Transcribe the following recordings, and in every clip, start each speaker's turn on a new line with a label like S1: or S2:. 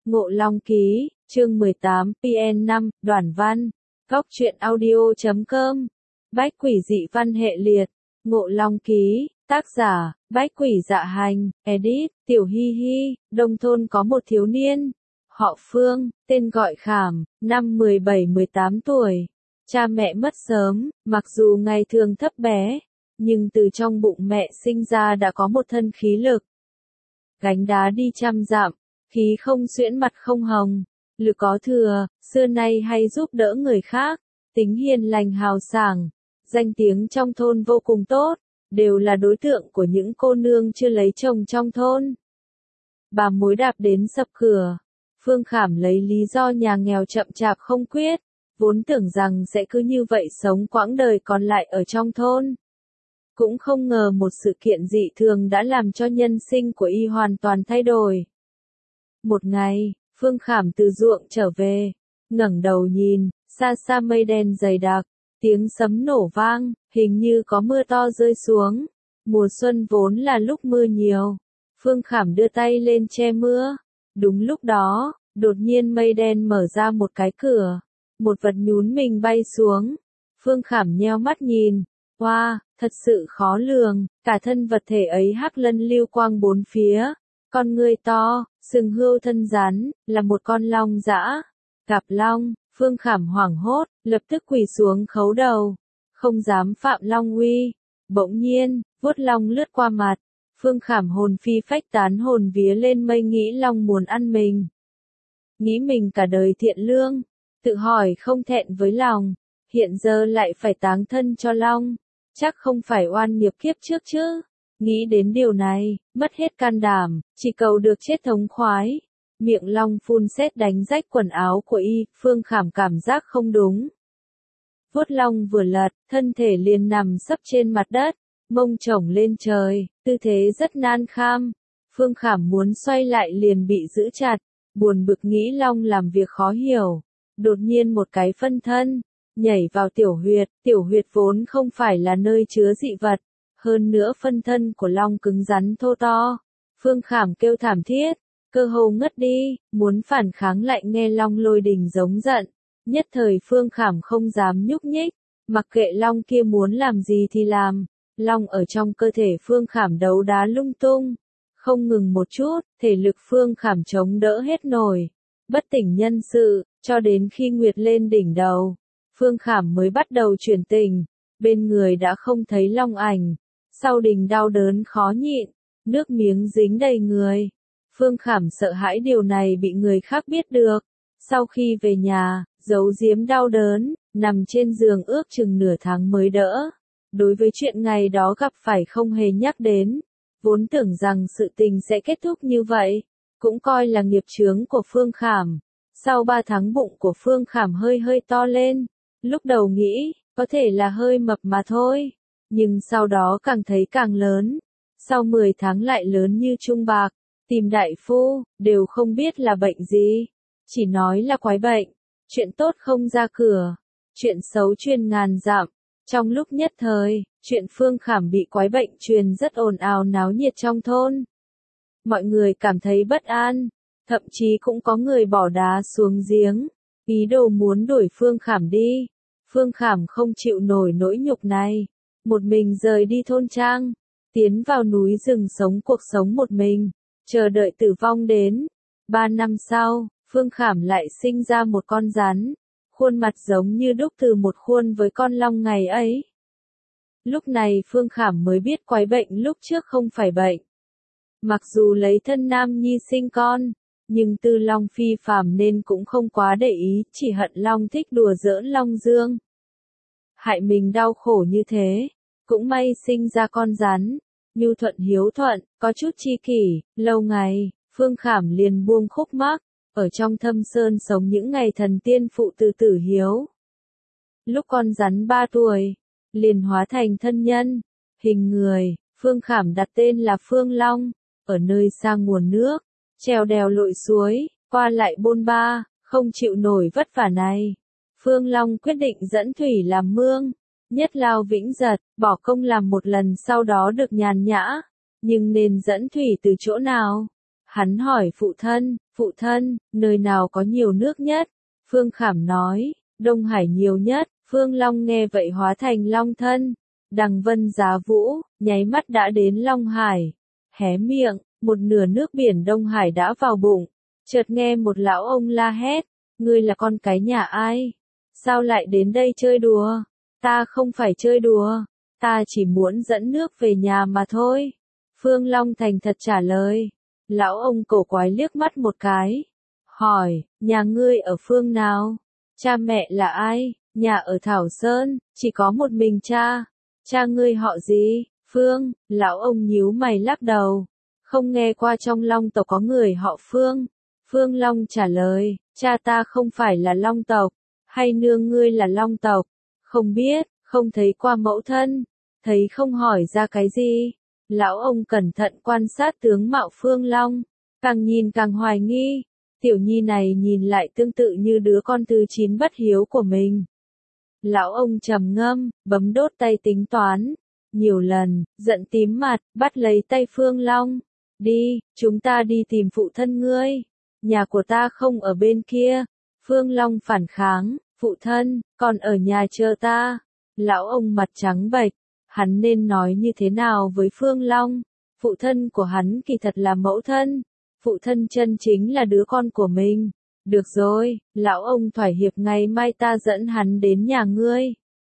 S1: Ngộ Long Ký, chương 18, PN5, Đoàn Văn, Góc truyện audio.com, Bách Quỷ Dị Văn hệ liệt, Ngộ Long Ký, tác giả, Bách Quỷ Dạ Hành, edit, Tiểu Hi Hi. Đông thôn có một thiếu niên, họ Phương, tên gọi Khảm, năm 17-18 tuổi. Cha mẹ mất sớm, mặc dù ngày thường thấp bé, nhưng từ trong bụng mẹ sinh ra đã có một thân khí lực. Gánh đá đi trăm dặm, khí không xuyễn mặt không hồng, lực có thừa, xưa nay hay giúp đỡ người khác, tính hiền lành hào sảng, danh tiếng trong thôn vô cùng tốt, đều là đối tượng của những cô nương chưa lấy chồng trong thôn. Bà mối đạp đến sập cửa, Phương Khảm lấy lý do nhà nghèo chậm chạp không quyết, vốn tưởng rằng sẽ cứ như vậy sống quãng đời còn lại ở trong thôn. Cũng không ngờ một sự kiện dị thường đã làm cho nhân sinh của y hoàn toàn thay đổi. Một ngày, Phương Khảm từ ruộng trở về, ngẩng đầu nhìn, xa xa mây đen dày đặc, tiếng sấm nổ vang, hình như có mưa to rơi xuống. Mùa xuân vốn là lúc mưa nhiều. Phương Khảm đưa tay lên che mưa. Đúng lúc đó, đột nhiên mây đen mở ra một cái cửa, một vật nhún mình bay xuống. Phương Khảm nheo mắt nhìn, wow, thật sự khó lường, cả thân vật thể ấy hắc lân lưu quang bốn phía, con ngươi to, sừng hươu thân rắn, là một con long dã. Gặp long, Phương Khảm hoảng hốt, lập tức quỳ xuống khấu đầu, không dám phạm long uy. Bỗng nhiên, vuốt long lướt qua mặt, Phương Khảm hồn phi phách tán hồn vía lên mây, nghĩ long muốn ăn mình. Nghĩ mình cả đời thiện lương, tự hỏi không thẹn với lòng, hiện giờ lại phải táng thân cho long, chắc không phải oan nghiệp kiếp trước chứ. Nghĩ đến điều này, mất hết can đảm, chỉ cầu được chết thống khoái. Miệng long phun sét đánh rách quần áo của y, Phương Khảm cảm giác không đúng. Vuốt long vừa lật, thân thể liền nằm sấp trên mặt đất, mông chổng lên trời, tư thế rất nan kham. Phương Khảm muốn xoay lại liền bị giữ chặt, buồn bực nghĩ long làm việc khó hiểu. Đột nhiên một cái phân thân, nhảy vào tiểu huyệt vốn không phải là nơi chứa dị vật. Hơn nữa phân thân của long cứng rắn thô to. Phương Khảm kêu thảm thiết, cơ hồ ngất đi, muốn phản kháng lại nghe long lôi đình giống giận. Nhất thời Phương Khảm không dám nhúc nhích, mặc kệ long kia muốn làm gì thì làm. Long ở trong cơ thể Phương Khảm đấu đá lung tung, không ngừng một chút, thể lực Phương Khảm chống đỡ hết nổi. Bất tỉnh nhân sự, cho đến khi nguyệt lên đỉnh đầu, Phương Khảm mới bắt đầu chuyển tình, bên người đã không thấy long ảnh. Sau đình đau đớn khó nhịn, nước miếng dính đầy người. Phương Khảm sợ hãi điều này bị người khác biết được. Sau khi về nhà, giấu giếm đau đớn, nằm trên giường ước chừng nửa tháng mới đỡ. Đối với chuyện ngày đó gặp phải không hề nhắc đến. Vốn tưởng rằng sự tình sẽ kết thúc như vậy, cũng coi là nghiệp chướng của Phương Khảm. Sau 3 tháng bụng của Phương Khảm hơi to lên. Lúc đầu nghĩ, có thể là hơi mập mà thôi. Nhưng sau đó càng thấy càng lớn. Sau 10 tháng lại lớn như trung bạc. Tìm đại phu, đều không biết là bệnh gì. Chỉ nói là quái bệnh. Chuyện tốt không ra cửa. Chuyện xấu truyền ngàn dặm. Trong lúc nhất thời, chuyện Phương Khảm bị quái bệnh truyền rất ồn ào náo nhiệt trong thôn. Mọi người cảm thấy bất an. Thậm chí cũng có người bỏ đá xuống giếng. Ý đồ muốn đuổi Phương Khảm đi. Phương Khảm không chịu nổi nỗi nhục này. Một mình rời đi thôn trang, tiến vào núi rừng sống cuộc sống một mình, chờ đợi tử vong đến. 3 năm sau, Phương Khảm lại sinh ra một con rắn, khuôn mặt giống như đúc từ một khuôn với con long ngày ấy. Lúc này Phương Khảm mới biết quái bệnh lúc trước không phải bệnh. Mặc dù lấy thân nam nhi sinh con, nhưng tư long phi phàm nên cũng không quá để ý, chỉ hận long thích đùa giỡn long dương. Hại mình đau khổ như thế. Cũng may sinh ra con rắn, nhu thuận hiếu thuận, có chút chi kỷ. Lâu ngày, Phương Khảm liền buông khúc mắc, ở trong thâm sơn sống những ngày thần tiên phụ từ tử hiếu. Lúc con rắn 3 tuổi, liền hóa thành thân nhân, hình người. Phương Khảm đặt tên là Phương Long. Ở nơi xa nguồn nước, trèo đèo lội suối, qua lại bôn ba, không chịu nổi vất vả này. Phương Long quyết định dẫn thủy làm mương. Nhất lao vĩnh giật, bỏ công làm một lần sau đó được nhàn nhã. Nhưng nên dẫn thủy từ chỗ nào? Hắn hỏi phụ thân, nơi nào có nhiều nước nhất? Phương Khảm nói, Đông Hải nhiều nhất. Phương Long nghe vậy hóa thành long thân. Đằng Vân Giá Vũ, nháy mắt đã đến Long Hải. Hé miệng, một nửa nước biển Đông Hải đã vào bụng. Chợt nghe một lão ông la hét, ngươi là con cái nhà ai? Sao lại đến đây chơi đùa? Ta không phải chơi đùa, ta chỉ muốn dẫn nước về nhà mà thôi. Phương Long thành thật trả lời. Lão ông cổ quái liếc mắt một cái. Hỏi, nhà ngươi ở phương nào? Cha mẹ là ai? Nhà ở Thảo Sơn, chỉ có một mình cha. Cha ngươi họ gì? Phương. Lão ông nhíu mày lắc đầu. Không nghe qua trong Long tộc có người họ Phương. Phương Long trả lời, cha ta không phải là Long tộc, hay nương ngươi là Long tộc? Không biết, không thấy qua mẫu thân, thấy không hỏi ra cái gì. Lão ông cẩn thận quan sát tướng mạo Phương Long, càng nhìn càng hoài nghi. Tiểu nhi này nhìn lại tương tự như đứa con thứ 9 bất hiếu của mình. Lão ông trầm ngâm, bấm đốt tay tính toán. Nhiều lần, giận tím mặt, bắt lấy tay Phương Long. Đi, chúng ta đi tìm phụ thân ngươi. Nhà của ta không ở bên kia. Phương Long phản kháng, phụ thân, còn ở nhà chờ ta. Lão ông mặt trắng bệch, hắn nên nói như thế nào với Phương Long? Phụ thân của hắn kỳ thật là mẫu thân. Phụ thân chân chính là đứa con của mình. Được rồi, lão ông thỏa hiệp, ngày mai ta dẫn hắn đến nhà ngươi.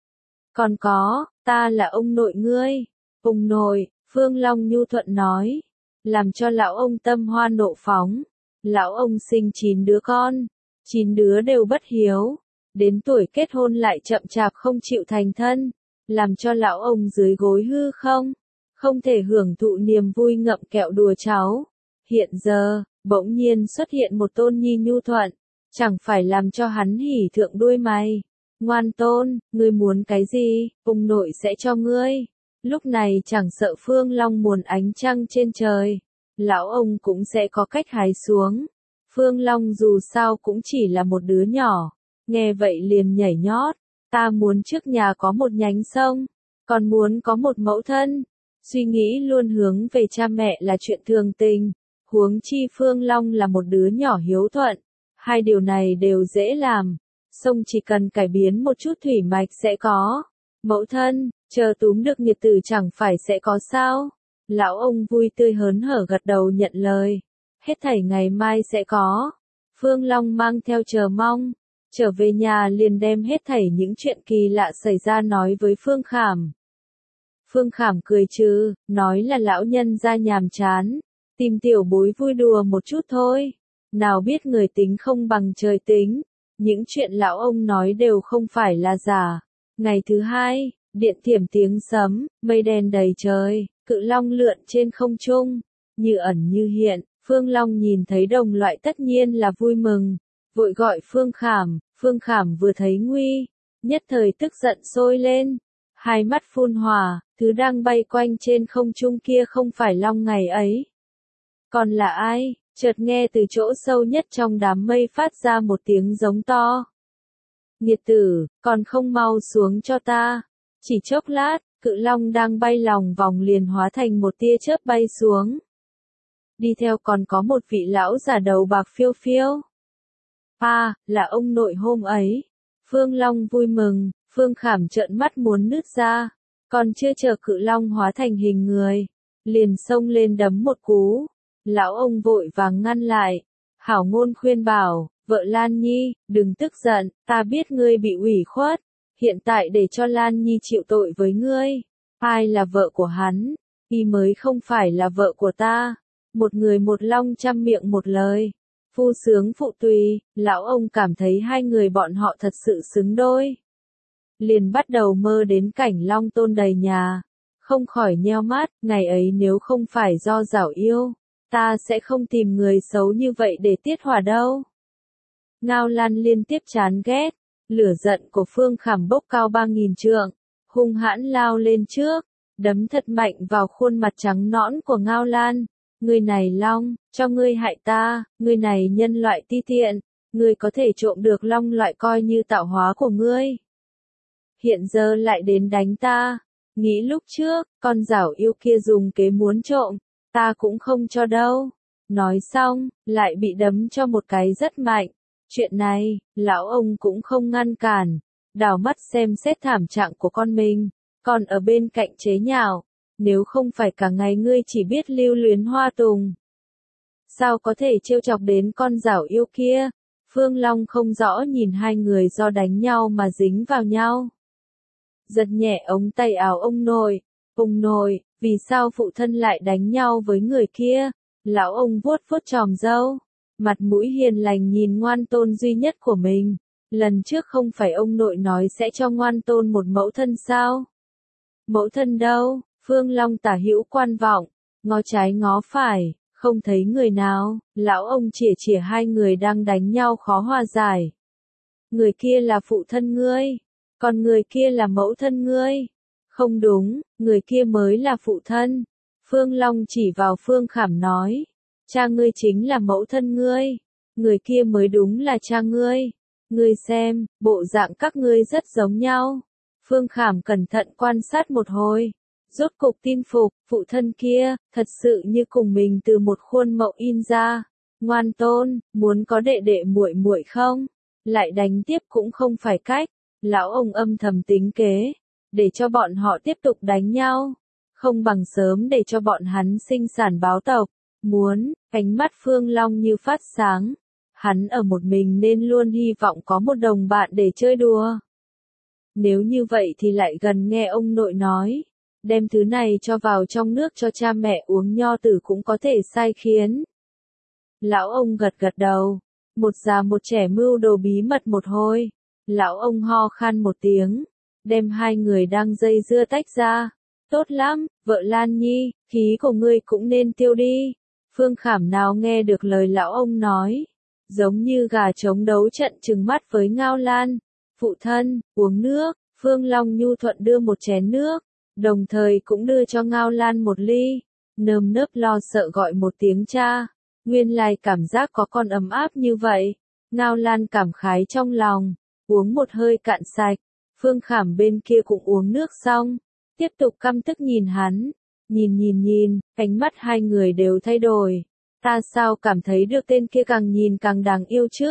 S1: Còn có, ta là ông nội ngươi. Ông nội, Phương Long nhu thuận nói. Làm cho lão ông tâm hoa nộ phóng. Lão ông sinh 9 đứa con. 9 đứa đều bất hiếu. Đến tuổi kết hôn lại chậm chạp không chịu thành thân. Làm cho lão ông dưới gối hư không. Không thể hưởng thụ niềm vui ngậm kẹo đùa cháu. Hiện giờ, bỗng nhiên xuất hiện một tôn nhi nhu thuận. Chẳng phải làm cho hắn hỉ thượng đuôi mày. Ngoan tôn, ngươi muốn cái gì, ông nội sẽ cho ngươi. Lúc này chẳng sợ Phương Long muốn ánh trăng trên trời. Lão ông cũng sẽ có cách hái xuống. Phương Long dù sao cũng chỉ là một đứa nhỏ. Nghe vậy liền nhảy nhót. Ta muốn trước nhà có một nhánh sông. Còn muốn có một mẫu thân. Suy nghĩ luôn hướng về cha mẹ là chuyện thường tình. Huống chi Phương Long là một đứa nhỏ hiếu thuận. Hai điều này đều dễ làm. Sông chỉ cần cải biến một chút thủy mạch sẽ có. Mẫu thân, chờ túm được nhiệt tử chẳng phải sẽ có sao? Lão ông vui tươi hớn hở gật đầu nhận lời. Hết thảy ngày mai sẽ có. Phương Long mang theo chờ mong. Trở về nhà liền đem hết thảy những chuyện kỳ lạ xảy ra nói với Phương Khảm. Phương Khảm cười trừ, nói là lão nhân ra nhàm chán. Tìm tiểu bối vui đùa một chút thôi. Nào biết người tính không bằng trời tính. Những chuyện lão ông nói đều không phải là giả. Ngày thứ hai, điện thiểm tiếng sấm, mây đen đầy trời, cự long lượn trên không trung, như ẩn như hiện. Phương Long nhìn thấy đồng loại tất nhiên là vui mừng, vội gọi Phương Khảm. Phương Khảm vừa thấy nguy, nhất thời tức giận sôi lên, hai mắt phun hỏa, thứ đang bay quanh trên không trung kia không phải long ngày ấy. Còn là ai? Chợt nghe từ chỗ sâu nhất trong đám mây phát ra một tiếng giống to. Nghiệt tử, còn không mau xuống cho ta. Chỉ chốc lát, cự long đang bay lòng vòng liền hóa thành một tia chớp bay xuống. Đi theo còn có một vị lão già đầu bạc phiêu phiêu. Là ông nội hôm ấy. Phương Long vui mừng, Phương Khảm trợn mắt muốn nứt ra. Còn chưa chờ cự long hóa thành hình người, liền xông lên đấm một cú. Lão ông vội vàng ngăn lại. Hảo ngôn khuyên bảo, vợ Lan Nhi, đừng tức giận, ta biết ngươi bị ủy khuất. Hiện tại để cho Lan Nhi chịu tội với ngươi. Ai là vợ của hắn? Y mới không phải là vợ của ta. Một người một long trăm miệng một lời. Phu sướng phụ tùy, lão ông cảm thấy hai người bọn họ thật sự xứng đôi. Liền bắt đầu mơ đến cảnh long tôn đầy nhà. Không khỏi nheo mắt, ngày ấy nếu không phải do giảo yêu, ta sẽ không tìm người xấu như vậy để tiết hỏa đâu. Ngao Lan liên tiếp chán ghét, lửa giận của Phương Khảm bốc cao 3000 trượng, hung hãn lao lên trước, đấm thật mạnh vào khuôn mặt trắng nõn của Ngao Lan. Ngươi này long, cho ngươi hại ta, ngươi này nhân loại ti tiện, ngươi có thể trộm được long loại coi như tạo hóa của ngươi. Hiện giờ lại đến đánh ta, nghĩ lúc trước, con giảo yêu kia dùng kế muốn trộm, ta cũng không cho đâu. Nói xong, lại bị đấm cho một cái rất mạnh. Chuyện này, lão ông cũng không ngăn cản, đảo mắt xem xét thảm trạng của con mình, còn ở bên cạnh chế nhạo, nếu không phải cả ngày ngươi chỉ biết lưu luyến hoa tùng. Sao có thể trêu chọc đến con giảo yêu kia? Phương Long không rõ nhìn hai người do đánh nhau mà dính vào nhau. Giật nhẹ ống tay áo ông nội, vì sao phụ thân lại đánh nhau với người kia? Lão ông vuốt vuốt chòm râu, mặt mũi hiền lành nhìn ngoan tôn duy nhất của mình. Lần trước không phải ông nội nói sẽ cho ngoan tôn một mẫu thân sao? Mẫu thân đâu? Phương Long tả hữu quan vọng, ngó trái ngó phải, không thấy người nào. Lão ông chỉa chỉa hai người đang đánh nhau khó hòa giải. Người kia là phụ thân ngươi, còn người kia là mẫu thân ngươi. Không đúng, người kia mới là phụ thân. Phương Long chỉ vào Phương Khảm nói, cha ngươi chính là mẫu thân ngươi, người kia mới đúng là cha ngươi. Ngươi xem, bộ dạng các ngươi rất giống nhau. Phương Khảm cẩn thận quan sát một hồi, rốt cục tin phục, phụ thân kia, thật sự như cùng mình từ một khuôn mẫu in ra. Ngoan tôn, muốn có đệ đệ muội muội không? Lại đánh tiếp cũng không phải cách. Lão ông âm thầm tính kế, để cho bọn họ tiếp tục đánh nhau, không bằng sớm để cho bọn hắn sinh sản báo tộc. Muốn, ánh mắt Phương Long như phát sáng. Hắn ở một mình nên luôn hy vọng có một đồng bạn để chơi đùa. Nếu như vậy thì lại gần nghe ông nội nói, đem thứ này cho vào trong nước cho cha mẹ uống nho tử cũng có thể sai khiến. Lão ông gật gật đầu, một già một trẻ mưu đồ bí mật một hồi. Lão ông ho khan một tiếng, đem hai người đang dây dưa tách ra. Tốt lắm, vợ Lan Nhi, khí của ngươi cũng nên tiêu đi. Phương Khảm nào nghe được lời lão ông nói, giống như gà trống đấu trận trừng mắt với Ngao Lan. Phụ thân, uống nước. Phương Long nhu thuận đưa một chén nước, đồng thời cũng đưa cho Ngao Lan một ly. Nơm nớp lo sợ gọi một tiếng cha. Nguyên lai cảm giác có con ấm áp như vậy. Ngao Lan cảm khái trong lòng, uống một hơi cạn sạch. Phương Khảm bên kia cũng uống nước xong, tiếp tục căm tức nhìn hắn. Nhìn, ánh mắt hai người đều thay đổi. Ta sao cảm thấy được tên kia càng nhìn càng đáng yêu chứ?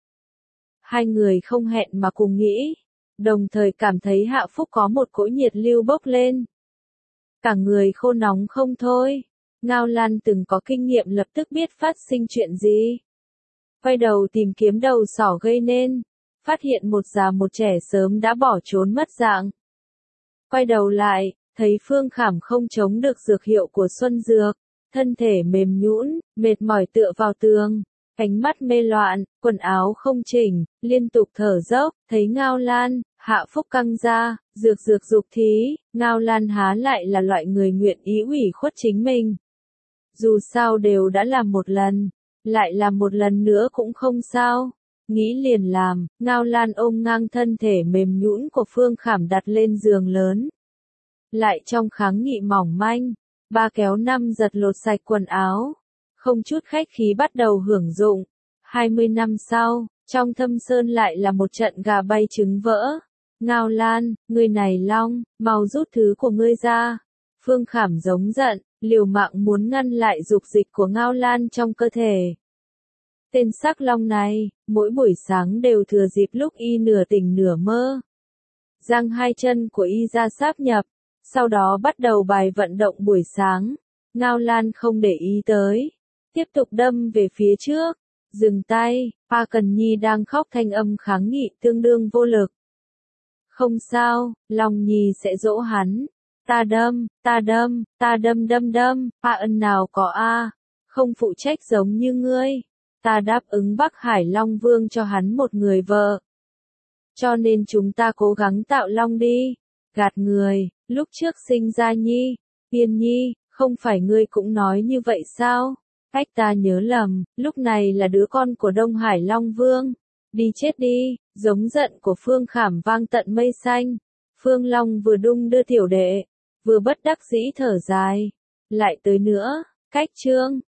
S1: Hai người không hẹn mà cùng nghĩ, đồng thời cảm thấy Hạ Phúc có một cỗ nhiệt lưu bốc lên. Cả người khô nóng không thôi. Ngao Lan từng có kinh nghiệm lập tức biết phát sinh chuyện gì. Quay đầu tìm kiếm đầu sỏ gây nên, phát hiện một già một trẻ sớm đã bỏ trốn mất dạng. Quay đầu lại, thấy Phương Khảm không chống được dược hiệu của Xuân Dược, thân thể mềm nhũn, mệt mỏi tựa vào tường, ánh mắt mê loạn, quần áo không chỉnh, liên tục thở dốc, thấy Ngao Lan, Hạ Phúc căng ra, dược dục thí, Ngao Lan há lại là loại người nguyện ý ủy khuất chính mình. Dù sao đều đã làm một lần, lại làm một lần nữa cũng không sao. Nghĩ liền làm, Ngao Lan ôm ngang thân thể mềm nhũn của Phương Khảm đặt lên giường lớn. Lại trong kháng nghị mỏng manh, ba kéo năm giật lột sạch quần áo. Không chút khách khí bắt đầu hưởng dụng. 20 năm sau, trong Thâm Sơn lại là một trận gà bay trứng vỡ. Ngao Lan, ngươi này long, mau rút thứ của ngươi ra. Phương Khảm giống giận, liều mạng muốn ngăn lại dục dịch của Ngao Lan trong cơ thể. Tên sắc long này, mỗi buổi sáng đều thừa dịp lúc y nửa tỉnh nửa mơ, giang hai chân của y ra sáp nhập, sau đó bắt đầu bài vận động buổi sáng. Ngao Lan không để ý tới, tiếp tục đâm về phía trước. Dừng tay, Pa Cần Nhi đang khóc thanh âm kháng nghị tương đương vô lực. Không sao, Long Nhi sẽ dỗ hắn. Ta đâm, Pa Ân nào có a, không phụ trách giống như ngươi. Ta đáp ứng Bắc Hải Long Vương cho hắn một người vợ. Cho nên chúng ta cố gắng tạo Long đi. Gạt người, lúc trước sinh ra Nhi, Tiên Nhi, không phải ngươi cũng nói như vậy sao? Cách ta nhớ lầm, lúc này là đứa con của Đông Hải Long Vương. Đi chết đi, giống giận của Phương Khảm vang tận mây xanh. Phương Long vừa đung đưa tiểu đệ, vừa bất đắc dĩ thở dài. Lại tới nữa, cách chương.